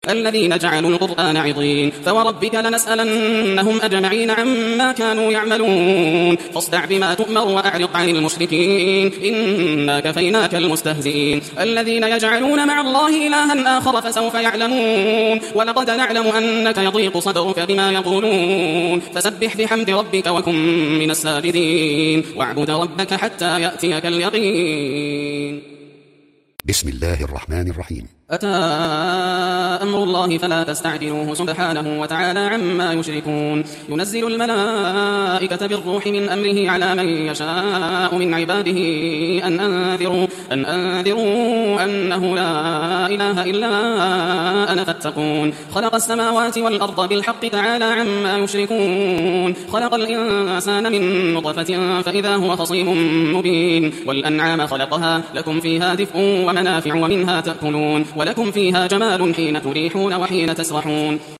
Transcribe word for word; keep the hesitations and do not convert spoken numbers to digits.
الذين جعلوا القرآن عضين فوربك لنسألنهم أجمعين عما كانوا يعملون فاصدع بما تؤمر وأعرض عن المشركين إنا كفيناك المستهزئين الذين يجعلون مع الله إلها آخر فسوف يعلمون ولقد نعلم أنك يضيق صدرك بما يقولون فسبح بحمد ربك وكن من الساجدين واعبد ربك حتى يأتيك اليقين. بسم الله الرحمن الرحيم. أتى أمر الله فلا تستعجلوه سبحانه وتعالى عما يشركون ينزل الملائكة بالروح من أمره على من يشاء من عباده أن أنذروا, أن أنذروا أنه لا إله إلا أنا فاتقون خلق السماوات والأرض بالحق تعالى عما يشركون خلق الإنسان من نطفة فإذا هو خصيم مبين والأنعام خلقها لكم فيها دفء ومنافع ومنها تأكلون ولكم فيها جمال حين تريحون وحين تسرحون